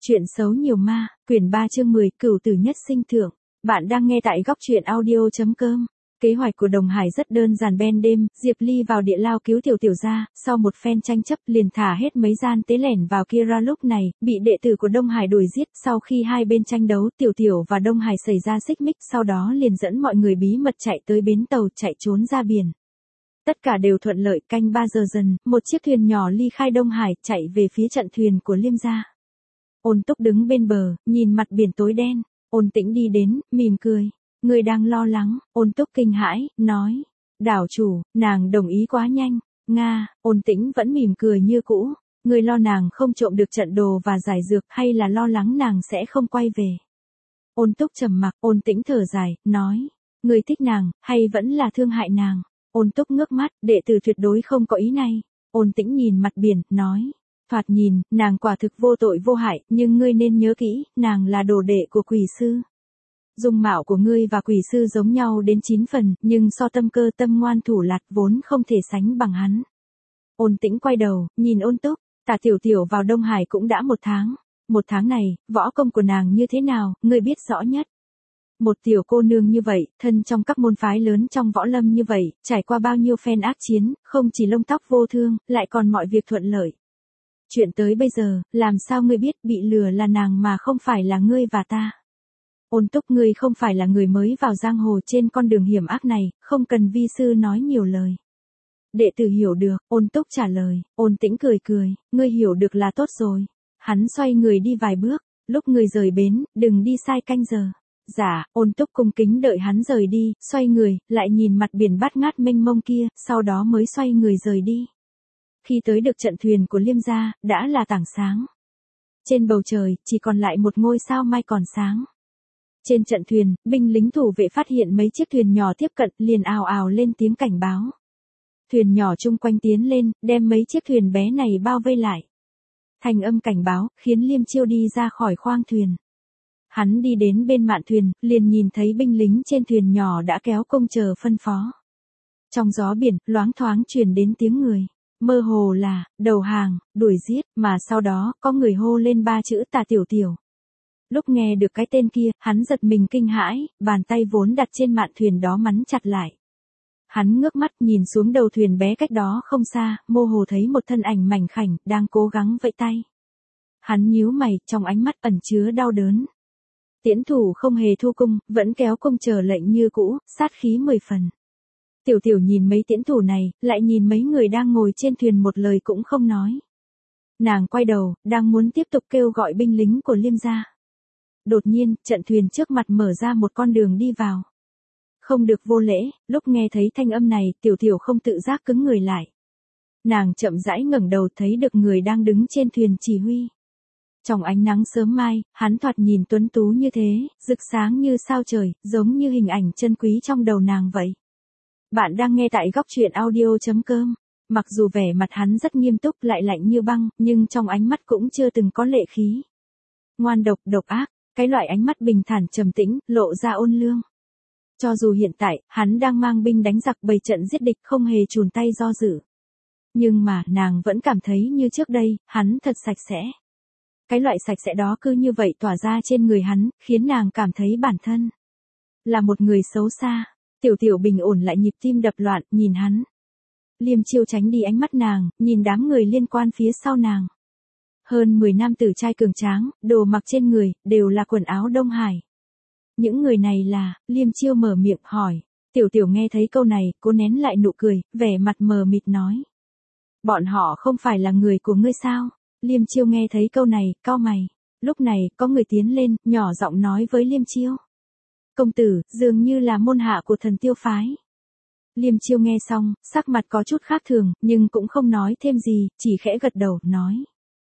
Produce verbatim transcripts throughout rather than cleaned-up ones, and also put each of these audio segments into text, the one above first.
Chuyện xấu nhiều ma, quyển ba chương mười, cửu tử nhất sinh thượng. Bạn đang nghe tại góc truyện audio chấm com. Kế hoạch của Đồng Hải rất đơn giản. Ban đêm, Diệp Ly vào địa lao cứu Tiểu Tiểu ra, sau một phen tranh chấp liền thả hết mấy gian tế lẻn vào kia ra. Lúc này, bị đệ tử của Đông Hải đuổi giết. Sau khi hai bên tranh đấu, Tiểu Tiểu và Đông Hải xảy ra xích mích, sau đó liền dẫn mọi người bí mật chạy tới bến tàu, chạy trốn ra biển. Tất cả đều thuận lợi. Canh ba giờ dần, một chiếc thuyền nhỏ ly khai Đông Hải, chạy về phía trận thuyền của Liêm gia. Ôn Túc đứng bên bờ, nhìn mặt biển tối đen. Ôn Tĩnh đi đến, mỉm cười. Người đang lo lắng. Ôn Túc kinh hãi, nói. Đảo chủ, nàng đồng ý quá nhanh. Nga, Ôn Tĩnh vẫn mỉm cười như cũ. Người lo nàng không trộm được trận đồ và giải dược, hay là lo lắng nàng sẽ không quay về? Ôn Túc trầm mặc. Ôn Tĩnh thở dài, nói. Người thích nàng, hay vẫn là thương hại nàng? Ôn Túc ngước mắt, đệ tử tuyệt đối không có ý này. Ôn Tĩnh nhìn mặt biển, nói. Thoạt nhìn, nàng quả thực vô tội vô hại, nhưng ngươi nên nhớ kỹ, nàng là đồ đệ của quỷ sư. Dung mạo của ngươi và quỷ sư giống nhau đến chín phần, nhưng so tâm cơ tâm ngoan thủ lạt vốn không thể sánh bằng hắn. Ôn Tĩnh quay đầu, nhìn Ôn Túc. Tả Tiểu Tiểu vào Đông Hải cũng đã một tháng. Một tháng này, võ công của nàng như thế nào, ngươi biết rõ nhất. Một tiểu cô nương như vậy, thân trong các môn phái lớn trong võ lâm như vậy, trải qua bao nhiêu phen ác chiến, không chỉ lông tóc vô thương, lại còn mọi việc thuận lợi. Chuyện tới bây giờ, làm sao ngươi biết bị lừa là nàng mà không phải là ngươi và ta? Ôn Túc, ngươi không phải là người mới vào giang hồ trên con đường hiểm ác này, không cần vi sư nói nhiều lời. Đệ tử hiểu được. Ôn Túc trả lời. Ôn Tĩnh cười cười, ngươi hiểu được là tốt rồi. Hắn xoay người đi vài bước, lúc người rời bến, đừng đi sai canh giờ. Dạ. Ôn Túc cung kính đợi hắn rời đi, xoay người, lại nhìn mặt biển bát ngát mênh mông kia, sau đó mới xoay người rời đi. Khi tới được trận thuyền của Liêm gia, đã là tảng sáng. Trên bầu trời, chỉ còn lại một ngôi sao mai còn sáng. Trên trận thuyền, binh lính thủ vệ phát hiện mấy chiếc thuyền nhỏ tiếp cận, liền ào ào lên tiếng cảnh báo. Thuyền nhỏ chung quanh tiến lên, đem mấy chiếc thuyền bé này bao vây lại. Thành âm cảnh báo, khiến Liêm Chiêu đi ra khỏi khoang thuyền. Hắn đi đến bên mạn thuyền, liền nhìn thấy binh lính trên thuyền nhỏ đã kéo công chờ phân phó. Trong gió biển, loáng thoáng truyền đến tiếng người. Mơ hồ là, đầu hàng, đuổi giết, mà sau đó, có người hô lên ba chữ Tả Tiểu Tiểu. Lúc nghe được cái tên kia, hắn giật mình kinh hãi, bàn tay vốn đặt trên mạn thuyền đó mắn chặt lại. Hắn ngước mắt nhìn xuống đầu thuyền bé cách đó không xa, mơ hồ thấy một thân ảnh mảnh khảnh, đang cố gắng vẫy tay. Hắn nhíu mày, trong ánh mắt ẩn chứa đau đớn. Tiễn thủ không hề thu cung, vẫn kéo cung chờ lệnh như cũ, sát khí mười phần. Tiểu Tiểu nhìn mấy tiễn thủ này, lại nhìn mấy người đang ngồi trên thuyền một lời cũng không nói. Nàng quay đầu, đang muốn tiếp tục kêu gọi binh lính của Liêm gia. Đột nhiên, trận thuyền trước mặt mở ra một con đường đi vào. Không được vô lễ. Lúc nghe thấy thanh âm này, Tiểu Tiểu không tự giác cứng người lại. Nàng chậm rãi ngẩng đầu thấy được người đang đứng trên thuyền chỉ huy. Trong ánh nắng sớm mai, hắn thoạt nhìn tuấn tú như thế, rực sáng như sao trời, giống như hình ảnh chân quý trong đầu nàng vậy. Bạn đang nghe tại góc truyện audio chấm com. Mặc dù vẻ mặt hắn rất nghiêm túc lại lạnh như băng, nhưng trong ánh mắt cũng chưa từng có lệ khí. Ngoan độc, độc ác, cái loại ánh mắt bình thản trầm tĩnh, lộ ra ôn lương. Cho dù hiện tại, hắn đang mang binh đánh giặc bày trận giết địch không hề chùn tay do dự. Nhưng mà, nàng vẫn cảm thấy như trước đây, hắn thật sạch sẽ. Cái loại sạch sẽ đó cứ như vậy tỏa ra trên người hắn, khiến nàng cảm thấy bản thân là một người xấu xa. Tiểu Tiểu bình ổn lại nhịp tim đập loạn, nhìn hắn. Liêm Chiêu tránh đi ánh mắt nàng, nhìn đám người liên quan phía sau nàng. Hơn mười nam tử trai cường tráng, đồ mặc trên người, đều là quần áo Đông Hải. Những người này là, Liêm Chiêu mở miệng hỏi. Tiểu Tiểu nghe thấy câu này, cố nén lại nụ cười, vẻ mặt mờ mịt nói. Bọn họ không phải là người của ngươi sao? Liêm Chiêu nghe thấy câu này, cau mày. Lúc này, có người tiến lên, nhỏ giọng nói với Liêm Chiêu. Công tử, dường như là môn hạ của Thần Tiêu phái. Liêm Chiêu nghe xong, sắc mặt có chút khác thường, nhưng cũng không nói thêm gì, chỉ khẽ gật đầu, nói.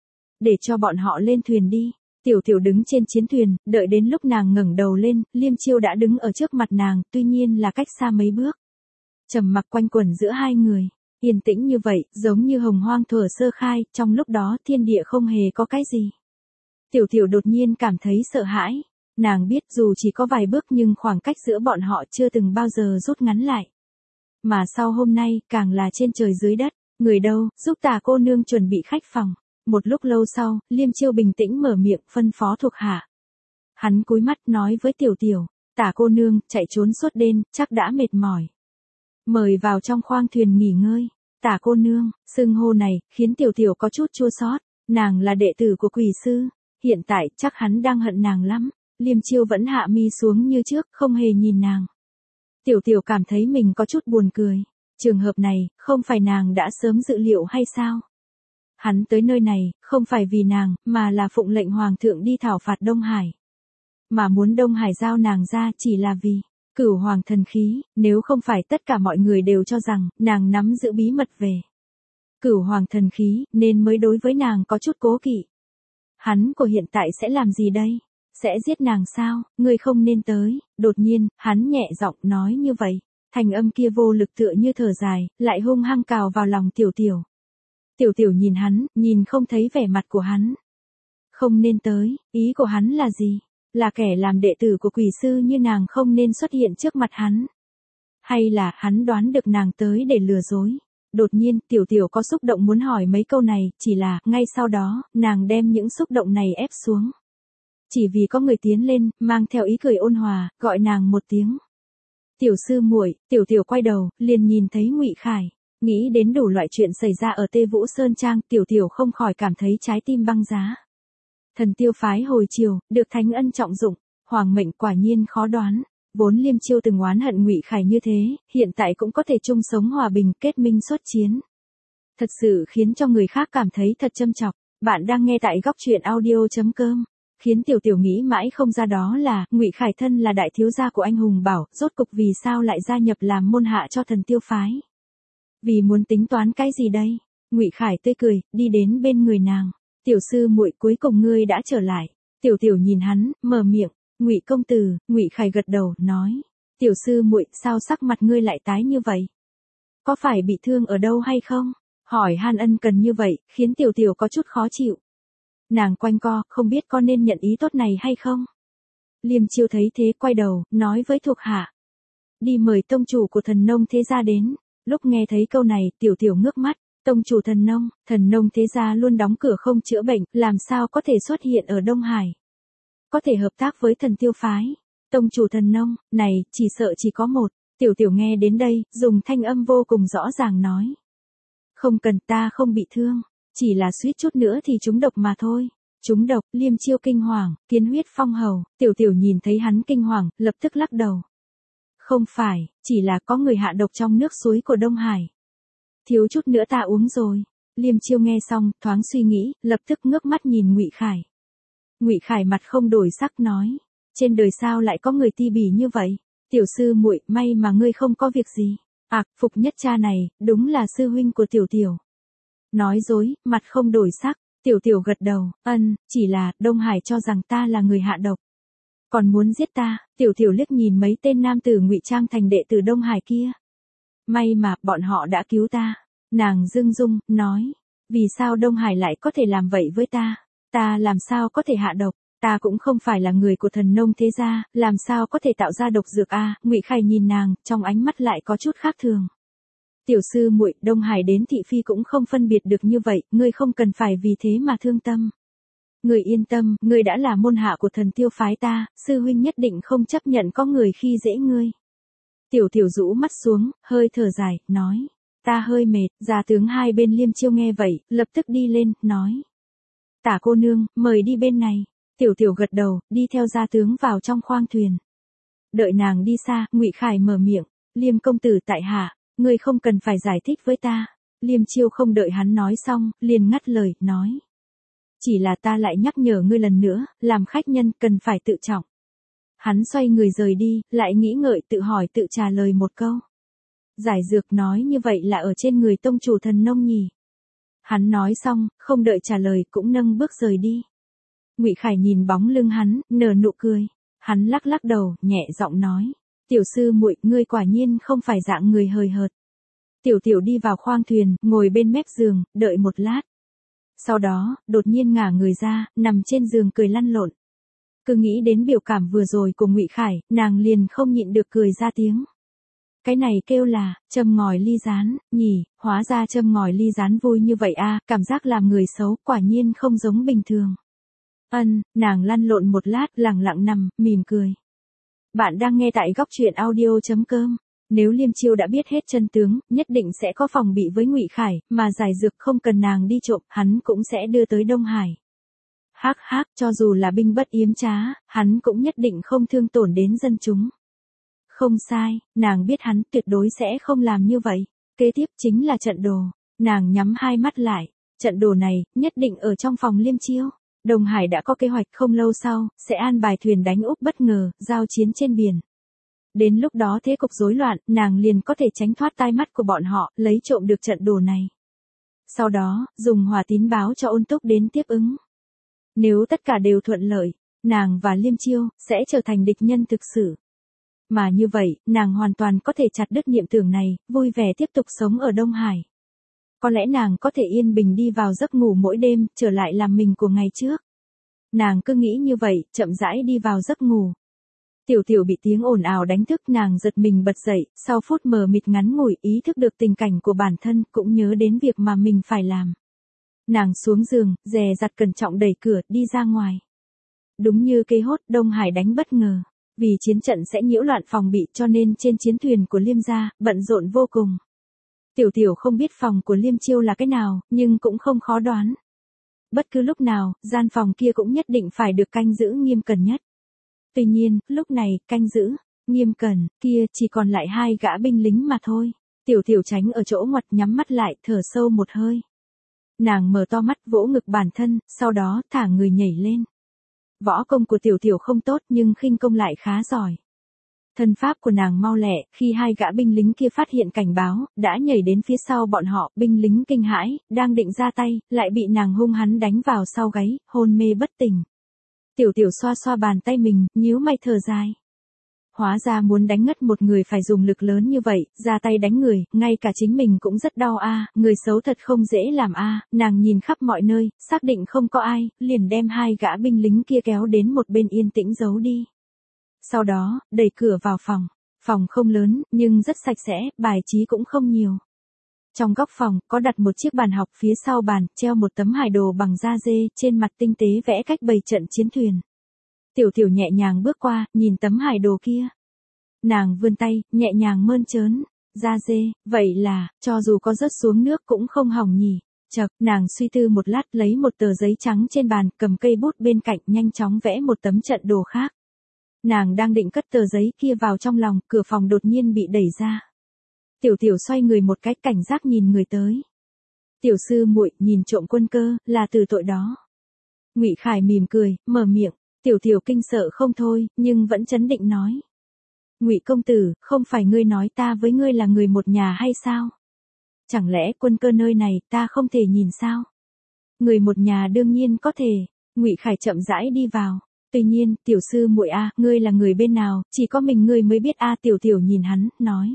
Để cho bọn họ lên thuyền đi. Tiểu Tiểu đứng trên chiến thuyền, đợi đến lúc nàng ngẩng đầu lên, Liêm Chiêu đã đứng ở trước mặt nàng, tuy nhiên là cách xa mấy bước. Trầm mặc quanh quẩn giữa hai người, yên tĩnh như vậy, giống như hồng hoang thuở sơ khai, trong lúc đó thiên địa không hề có cái gì. Tiểu Tiểu đột nhiên cảm thấy sợ hãi. Nàng biết dù chỉ có vài bước nhưng khoảng cách giữa bọn họ chưa từng bao giờ rút ngắn lại. Mà sau hôm nay, càng là trên trời dưới đất, người đâu, giúp Tả cô nương chuẩn bị khách phòng. Một lúc lâu sau, Liêm Chiêu bình tĩnh mở miệng phân phó thuộc hạ. Hắn cúi mắt nói với Tiểu Tiểu, Tả cô nương, chạy trốn suốt đêm, chắc đã mệt mỏi. Mời vào trong khoang thuyền nghỉ ngơi. Tả cô nương, xưng hô này, khiến Tiểu Tiểu có chút chua xót. Nàng là đệ tử của quỷ sư, hiện tại chắc hắn đang hận nàng lắm. Liêm Chiêu vẫn hạ mi xuống như trước, không hề nhìn nàng. Tiểu Tiểu cảm thấy mình có chút buồn cười. Trường hợp này, không phải nàng đã sớm dự liệu hay sao? Hắn tới nơi này, không phải vì nàng, mà là phụng lệnh hoàng thượng đi thảo phạt Đông Hải. Mà muốn Đông Hải giao nàng ra chỉ là vì Cửu Hoàng thần khí, nếu không phải tất cả mọi người đều cho rằng nàng nắm giữ bí mật về Cửu Hoàng thần khí, nên mới đối với nàng có chút cố kỵ. Hắn của hiện tại sẽ làm gì đây? Sẽ giết nàng sao? Ngươi không nên tới. Đột nhiên, hắn nhẹ giọng nói như vậy. Thành âm kia vô lực tựa như thở dài, lại hung hăng cào vào lòng Tiểu Tiểu. Tiểu Tiểu nhìn hắn, nhìn không thấy vẻ mặt của hắn. Không nên tới, ý của hắn là gì? Là kẻ làm đệ tử của quỷ sư như nàng không nên xuất hiện trước mặt hắn. Hay là hắn đoán được nàng tới để lừa dối? Đột nhiên, Tiểu Tiểu có xúc động muốn hỏi mấy câu này, chỉ là, ngay sau đó, nàng đem những xúc động này ép xuống. Chỉ vì có người tiến lên, mang theo ý cười ôn hòa, gọi nàng một tiếng. Tiểu sư muội. Tiểu Tiểu quay đầu, liền nhìn thấy Ngụy Khải. Nghĩ đến đủ loại chuyện xảy ra ở Tê Vũ Sơn Trang, Tiểu Tiểu không khỏi cảm thấy trái tim băng giá. Thần tiêu phái hồi chiều, được thánh ân trọng dụng, hoàng mệnh quả nhiên khó đoán. Vốn Liêm Chiêu từng oán hận Ngụy Khải như thế, hiện tại cũng có thể chung sống hòa bình, kết minh xuất chiến. Thật sự khiến cho người khác cảm thấy thật châm chọc. Bạn đang nghe tại góc truyện audio chấm com. Khiến Tiểu Tiểu nghĩ mãi không ra đó là, Ngụy Khải thân là đại thiếu gia của anh hùng bảo, rốt cục vì sao lại gia nhập làm môn hạ cho thần tiêu phái. Vì muốn tính toán cái gì đây? Ngụy Khải tươi cười, đi đến bên người nàng. Tiểu sư muội, cuối cùng ngươi đã trở lại. Tiểu Tiểu nhìn hắn, mở miệng. Ngụy công tử. Ngụy Khải gật đầu, nói. Tiểu sư muội, sao sắc mặt ngươi lại tái như vậy? Có phải bị thương ở đâu hay không? Hỏi han ân cần như vậy, khiến Tiểu Tiểu có chút khó chịu. Nàng quanh co, không biết có nên nhận ý tốt này hay không? Liêm Chiêu thấy thế quay đầu, nói với thuộc hạ. Đi mời tông chủ của thần nông thế gia đến. Lúc nghe thấy câu này, Tiểu Tiểu ngước mắt. Tông chủ thần nông, thần nông thế gia luôn đóng cửa không chữa bệnh, làm sao có thể xuất hiện ở Đông Hải? Có thể hợp tác với thần tiêu phái. Tông chủ thần nông, này, chỉ sợ chỉ có một. Tiểu Tiểu nghe đến đây, dùng thanh âm vô cùng rõ ràng nói. Không cần, ta không bị thương. Chỉ là suýt chút nữa thì trúng độc mà thôi. Trúng độc. Liêm Chiêu kinh hoàng, kiến huyết phong hầu. Tiểu Tiểu nhìn thấy hắn kinh hoàng, lập tức lắc đầu. Không phải, chỉ là có người hạ độc trong nước suối của Đông Hải. Thiếu chút nữa ta uống rồi. Liêm Chiêu nghe xong, thoáng suy nghĩ, lập tức ngước mắt nhìn Ngụy Khải. Ngụy Khải mặt không đổi sắc nói. Trên đời sao lại có người ti bỉ như vậy? Tiểu sư muội, may mà ngươi không có việc gì. À, Phục Nhất Cha này, đúng là sư huynh của Tiểu Tiểu. Nói dối, mặt không đổi sắc. Tiểu Tiểu gật đầu, ân, chỉ là, Đông Hải cho rằng ta là người hạ độc. Còn muốn giết ta. Tiểu Tiểu liếc nhìn mấy tên nam tử ngụy trang thành đệ tử Đông Hải kia. May mà, bọn họ đã cứu ta. Nàng dưng dung, nói. Vì sao Đông Hải lại có thể làm vậy với ta? Ta làm sao có thể hạ độc? Ta cũng không phải là người của thần nông thế gia, làm sao có thể tạo ra độc dược a? Ngụy Khải nhìn nàng, trong ánh mắt lại có chút khác thường. Tiểu sư muội, Đông Hải đến thị phi cũng không phân biệt được như vậy, ngươi không cần phải vì thế mà thương tâm. Ngươi yên tâm, ngươi đã là môn hạ của thần tiêu phái ta, sư huynh nhất định không chấp nhận có người khi dễ ngươi. Tiểu Tiểu rũ mắt xuống, hơi thở dài, nói. Ta hơi mệt. Gia tướng hai bên Liêm Chiêu nghe vậy, lập tức đi lên, nói. Tả cô nương, mời đi bên này. Tiểu Tiểu gật đầu, đi theo gia tướng vào trong khoang thuyền. Đợi nàng đi xa, Ngụy Khải mở miệng. Liêm công tử tại hạ, ngươi không cần phải giải thích với ta. Liêm Chiêu không đợi hắn nói xong, liền ngắt lời, nói. Chỉ là ta lại nhắc nhở ngươi lần nữa, làm khách nhân cần phải tự trọng. Hắn xoay người rời đi, lại nghĩ ngợi tự hỏi tự trả lời một câu. Giải dược nói như vậy là ở trên người tông chủ thần nông nhỉ? Hắn nói xong, không đợi trả lời cũng nâng bước rời đi. Ngụy Khải nhìn bóng lưng hắn, nở nụ cười. Hắn lắc lắc đầu, nhẹ giọng nói. Tiểu sư muội, ngươi quả nhiên không phải dạng người hời hợt. Tiểu Tiểu đi vào khoang thuyền, ngồi bên mép giường, đợi một lát. Sau đó, đột nhiên ngả người ra, nằm trên giường cười lăn lộn. Cứ nghĩ đến biểu cảm vừa rồi của Ngụy Khải, nàng liền không nhịn được cười ra tiếng. cái này kêu là, châm ngòi ly gián, nhỉ, hóa ra châm ngòi ly gián vui như vậy a, cảm giác làm người xấu, quả nhiên không giống bình thường. Ân, nàng lăn lộn một lát, lẳng lặng nằm, mỉm cười. Bạn đang nghe tại góc truyện audio.com. Nếu Liêm Chiêu đã biết hết chân tướng, nhất định sẽ có phòng bị với Ngụy Khải, mà giải dược không cần nàng đi trộm, hắn cũng sẽ đưa tới Đông Hải. Hắc hắc, cho dù là binh bất yếm trá, hắn cũng nhất định không thương tổn đến dân chúng. Không sai, nàng biết hắn tuyệt đối sẽ không làm như vậy. Kế tiếp chính là trận đồ. Nàng nhắm hai mắt lại. Trận đồ này, nhất định ở trong phòng Liêm Chiêu. Đông Hải đã có kế hoạch không lâu sau, sẽ an bài thuyền đánh úp bất ngờ, giao chiến trên biển. Đến lúc đó thế cục rối loạn, nàng liền có thể tránh thoát tai mắt của bọn họ, lấy trộm được trận đồ này. Sau đó, dùng hỏa tín báo cho Ôn Túc đến tiếp ứng. Nếu tất cả đều thuận lợi, nàng và Liêm Chiêu sẽ trở thành địch nhân thực sự. Mà như vậy, nàng hoàn toàn có thể chặt đứt niệm tưởng này, vui vẻ tiếp tục sống ở Đông Hải. Có lẽ nàng có thể yên bình đi vào giấc ngủ mỗi đêm, trở lại làm mình của ngày trước. Nàng cứ nghĩ như vậy, chậm rãi đi vào giấc ngủ. Tiểu Tiểu bị tiếng ồn ào đánh thức, nàng giật mình bật dậy, sau phút mờ mịt ngắn ngủi ý thức được tình cảnh của bản thân, cũng nhớ đến việc mà mình phải làm. Nàng xuống giường, dè dặt cẩn trọng đẩy cửa, đi ra ngoài. Đúng như kế hốt, Đông Hải đánh bất ngờ. Vì chiến trận sẽ nhiễu loạn phòng bị cho nên trên chiến thuyền của Liêm gia, bận rộn vô cùng. Tiểu Tiểu không biết phòng của Liêm Chiêu là cái nào, nhưng cũng không khó đoán. Bất cứ lúc nào, gian phòng kia cũng nhất định phải được canh giữ nghiêm cẩn nhất. Tuy nhiên, lúc này, canh giữ, nghiêm cẩn, kia chỉ còn lại hai gã binh lính mà thôi. Tiểu Tiểu tránh ở chỗ ngoặt nhắm mắt lại, thở sâu một hơi. Nàng mở to mắt vỗ ngực bản thân, sau đó thả người nhảy lên. Võ công của Tiểu Tiểu không tốt nhưng khinh công lại khá giỏi. Thân pháp của nàng mau lẹ, khi hai gã binh lính kia phát hiện cảnh báo, đã nhảy đến phía sau bọn họ, binh lính kinh hãi, đang định ra tay, lại bị nàng hung hắn đánh vào sau gáy, hôn mê bất tỉnh. Tiểu Tiểu xoa xoa bàn tay mình, nhíu mày thở dài. Hóa ra muốn đánh ngất một người phải dùng lực lớn như vậy, ra tay đánh người, ngay cả chính mình cũng rất đau a, người xấu thật không dễ làm a, nàng nhìn khắp mọi nơi, xác định không có ai, liền đem hai gã binh lính kia kéo đến một bên yên tĩnh giấu đi. Sau đó, đẩy cửa vào phòng. Phòng không lớn, nhưng rất sạch sẽ, bài trí cũng không nhiều. Trong góc phòng, có đặt một chiếc bàn học, phía sau bàn, treo một tấm hải đồ bằng da dê, trên mặt tinh tế vẽ cách bày trận chiến thuyền. Tiểu Tiểu nhẹ nhàng bước qua, nhìn tấm hải đồ kia. Nàng vươn tay, nhẹ nhàng mơn trớn. Da dê, vậy là, cho dù có rớt xuống nước cũng không hỏng nhỉ. Chậc, nàng suy tư một lát, lấy một tờ giấy trắng trên bàn, cầm cây bút bên cạnh, nhanh chóng vẽ một tấm trận đồ khác. Nàng đang định cất tờ giấy kia vào trong lòng, cửa phòng đột nhiên bị đẩy ra. Tiểu Tiểu xoay người một cách cảnh giác nhìn người tới. Tiểu sư muội, nhìn trộm quân cơ, là từ tội đó. Ngụy Khải mỉm cười, mở miệng. Tiểu Tiểu kinh sợ không thôi, nhưng vẫn trấn định nói. Ngụy công tử, không phải ngươi nói ta với ngươi là người một nhà hay sao? Chẳng lẽ quân cơ nơi này ta không thể nhìn sao? Người một nhà đương nhiên có thể. Ngụy Khải chậm rãi đi vào. Tuy nhiên, tiểu sư muội a, ngươi là người bên nào, chỉ có mình ngươi mới biết a. Tiểu Tiểu nhìn hắn, nói.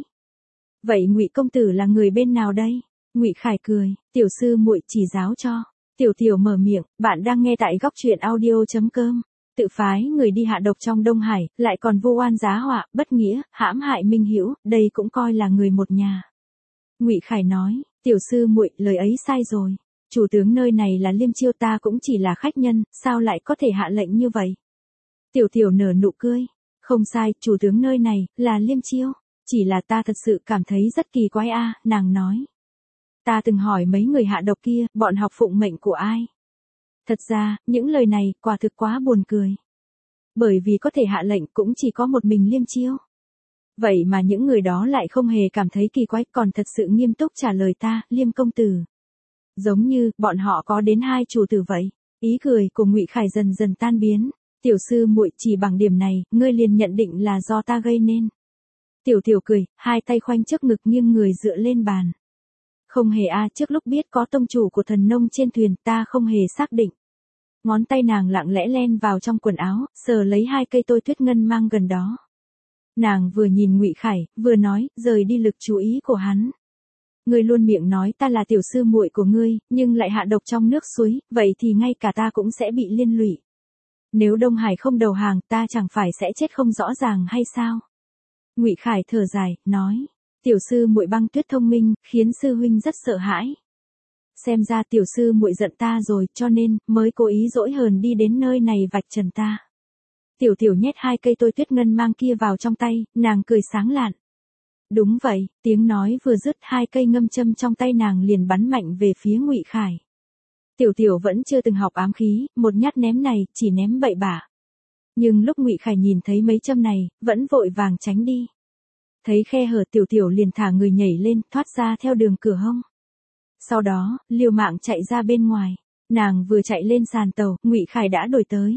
Vậy Ngụy công tử là người bên nào đây? Ngụy Khải cười, tiểu sư muội chỉ giáo cho. Tiểu Tiểu mở miệng, bạn đang nghe tại góc truyện audio.com. Tự phái người đi hạ độc trong Đông Hải, lại còn vu oan giá họa, bất nghĩa, hãm hại minh hữu, đây cũng coi là người một nhà. Ngụy Khải nói, tiểu sư muội, lời ấy sai rồi. Chủ tướng nơi này là Liêm Chiêu, ta cũng chỉ là khách nhân, sao lại có thể hạ lệnh như vậy? Tiểu Tiểu nở nụ cười. Không sai, chủ tướng nơi này, là Liêm Chiêu. Chỉ là ta thật sự cảm thấy rất kỳ quái a, nàng nói. Ta từng hỏi mấy người hạ độc kia, bọn học phụng mệnh của ai? Thật ra, những lời này, quả thực quá buồn cười. Bởi vì có thể hạ lệnh cũng chỉ có một mình Liêm Chiêu. Vậy mà những người đó lại không hề cảm thấy kỳ quái, còn thật sự nghiêm túc trả lời ta, Liêm công tử. Giống như, bọn họ có đến hai chủ tử vậy. Ý cười của Ngụy Khải dần dần tan biến. Tiểu sư muội, chỉ bằng điểm này, ngươi liền nhận định là do ta gây nên. Tiểu Tiểu cười, hai tay khoanh trước ngực nghiêng người dựa lên bàn. Không hề a, trước lúc biết có tông chủ của thần nông trên thuyền, ta không hề xác định. Ngón tay nàng lặng lẽ len vào trong quần áo, sờ lấy hai cây tôi tuyết ngân mang gần đó. Nàng vừa nhìn Ngụy Khải, vừa nói, rời đi lực chú ý của hắn. Ngươi luôn miệng nói ta là tiểu sư muội của ngươi, nhưng lại hạ độc trong nước suối, vậy thì ngay cả ta cũng sẽ bị liên lụy. Nếu Đông Hải không đầu hàng, ta chẳng phải sẽ chết không rõ ràng hay sao? Ngụy Khải thở dài, nói. Tiểu sư muội băng tuyết thông minh, khiến sư huynh rất sợ hãi. Xem ra tiểu sư muội giận ta rồi, cho nên, mới cố ý dỗi hờn đi đến nơi này vạch trần ta. Tiểu tiểu nhét hai cây tôi tuyết ngân mang kia vào trong tay, nàng cười sáng lạn. Đúng vậy, tiếng nói vừa dứt hai cây ngâm châm trong tay nàng liền bắn mạnh về phía Ngụy Khải. Tiểu tiểu vẫn chưa từng học ám khí, một nhát ném này, chỉ ném bậy bạ. Nhưng lúc Ngụy Khải nhìn thấy mấy châm này, vẫn vội vàng tránh đi. Thấy khe hở tiểu tiểu liền thả người nhảy lên, thoát ra theo đường cửa hông. Sau đó, liều mạng chạy ra bên ngoài. Nàng vừa chạy lên sàn tàu, Ngụy Khải đã đuổi tới.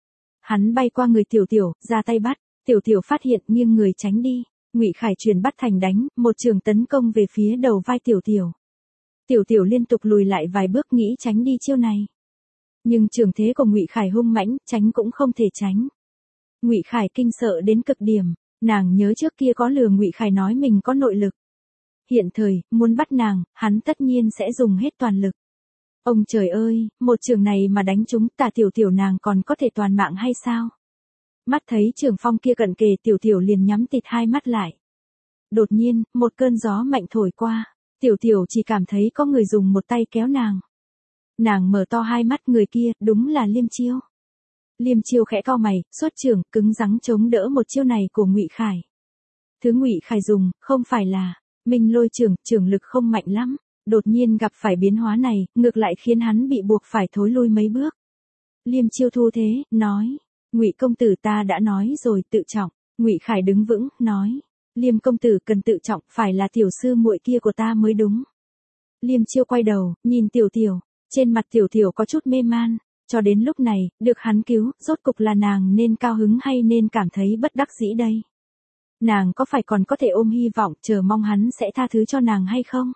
Hắn bay qua người tiểu tiểu, ra tay bắt. Tiểu tiểu phát hiện nghiêng người tránh đi. Ngụy Khải chuyển bắt thành đánh, một trường tấn công về phía đầu vai tiểu tiểu. Tiểu tiểu liên tục lùi lại vài bước nghĩ tránh đi chiêu này. Nhưng trường thế của Ngụy Khải hung mãnh, tránh cũng không thể tránh. Ngụy Khải kinh sợ đến cực điểm, nàng nhớ trước kia có lừa Ngụy Khải nói mình có nội lực. Hiện thời, muốn bắt nàng, hắn tất nhiên sẽ dùng hết toàn lực. Ông trời ơi, một trường này mà đánh trúng tà tiểu tiểu nàng còn có thể toàn mạng hay sao? Mắt thấy trường phong kia cận kề tiểu tiểu liền nhắm tịt hai mắt lại. Đột nhiên, một cơn gió mạnh thổi qua, tiểu tiểu chỉ cảm thấy có người dùng một tay kéo nàng. Nàng mở to hai mắt, người kia, đúng là Liêm Chiêu. Liêm Chiêu khẽ cau mày, xuất trường, cứng rắn chống đỡ một chiêu này của Ngụy Khải. Thứ Ngụy Khải dùng, không phải là Minh Lôi Trường, trường lực không mạnh lắm. Đột nhiên gặp phải biến hóa này, ngược lại khiến hắn bị buộc phải thối lui mấy bước. Liêm Chiêu thu thế, nói, Ngụy công tử ta đã nói rồi, tự trọng. Ngụy Khải đứng vững, nói, Liêm công tử cần tự trọng, phải là tiểu sư muội kia của ta mới đúng. Liêm Chiêu quay đầu, nhìn tiểu tiểu, trên mặt tiểu tiểu có chút mê man, cho đến lúc này, được hắn cứu, rốt cục là nàng nên cao hứng hay nên cảm thấy bất đắc dĩ đây. Nàng có phải còn có thể ôm hy vọng, chờ mong hắn sẽ tha thứ cho nàng hay không?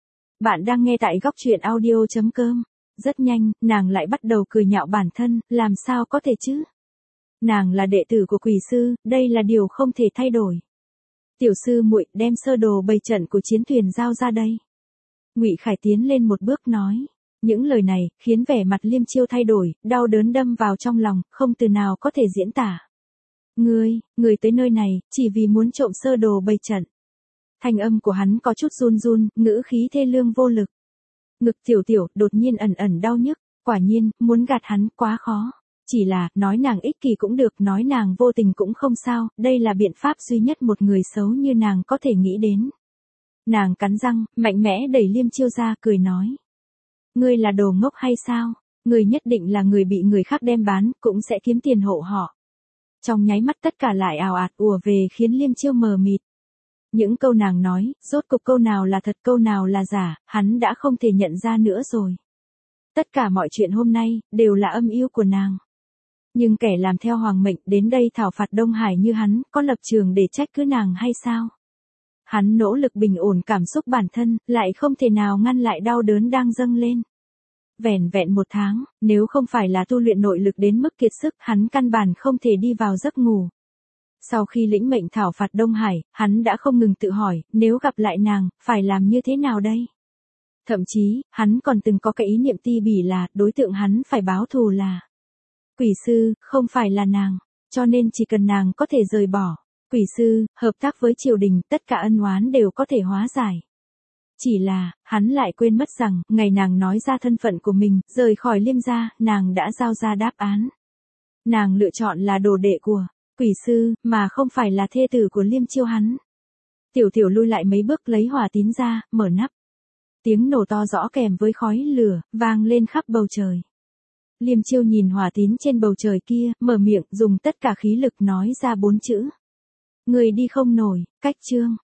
Bạn đang nghe tại góc truyện audio chấm com. Rất nhanh, nàng lại bắt đầu cười nhạo bản thân, làm sao có thể chứ? Nàng là đệ tử của quỷ sư, đây là điều không thể thay đổi. Tiểu sư muội đem sơ đồ bày trận của chiến thuyền giao ra đây. Ngụy Khải tiến lên một bước nói. Những lời này, khiến vẻ mặt Liêm Chiêu thay đổi, đau đớn đâm vào trong lòng, không từ nào có thể diễn tả. Ngươi, ngươi tới nơi này, chỉ vì muốn trộm sơ đồ bày trận. Thanh âm của hắn có chút run run, ngữ khí thê lương vô lực. Ngực tiểu tiểu, đột nhiên ẩn ẩn đau nhức, quả nhiên, muốn gạt hắn, quá khó. Chỉ là, nói nàng ích kỷ cũng được, nói nàng vô tình cũng không sao, đây là biện pháp duy nhất một người xấu như nàng có thể nghĩ đến. Nàng cắn răng, mạnh mẽ đẩy Liêm Chiêu ra, cười nói. Ngươi là đồ ngốc hay sao? Ngươi nhất định là người bị người khác đem bán, cũng sẽ kiếm tiền hộ họ. Trong nháy mắt tất cả lại ào ạt ùa về khiến Liêm Chiêu mờ mịt. Những câu nàng nói, rốt cục câu nào là thật câu nào là giả, hắn đã không thể nhận ra nữa rồi. Tất cả mọi chuyện hôm nay, đều là âm mưu của nàng. Nhưng kẻ làm theo hoàng mệnh đến đây thảo phạt Đông Hải như hắn, có lập trường để trách cứ nàng hay sao? Hắn nỗ lực bình ổn cảm xúc bản thân, lại không thể nào ngăn lại đau đớn đang dâng lên. Vẻn vẹn một tháng, nếu không phải là tu luyện nội lực đến mức kiệt sức, hắn căn bản không thể đi vào giấc ngủ. Sau khi lĩnh mệnh thảo phạt Đông Hải, hắn đã không ngừng tự hỏi, nếu gặp lại nàng, phải làm như thế nào đây? Thậm chí, hắn còn từng có cái ý niệm ti bỉ là, đối tượng hắn phải báo thù là quỷ sư, không phải là nàng, cho nên chỉ cần nàng có thể rời bỏ quỷ sư, hợp tác với triều đình, tất cả ân oán đều có thể hóa giải. Chỉ là, hắn lại quên mất rằng, ngày nàng nói ra thân phận của mình, rời khỏi Liêm gia, nàng đã giao ra đáp án. Nàng lựa chọn là đồ đệ của quỷ sư, mà không phải là thê tử của Liêm Chiêu hắn. Tiểu tiểu lui lại mấy bước lấy hỏa tín ra, mở nắp. Tiếng nổ to rõ kèm với khói lửa, vang lên khắp bầu trời. Liêm Chiêu nhìn hỏa tín trên bầu trời kia, mở miệng, dùng tất cả khí lực nói ra bốn chữ. Người đi không nổi, cách chương.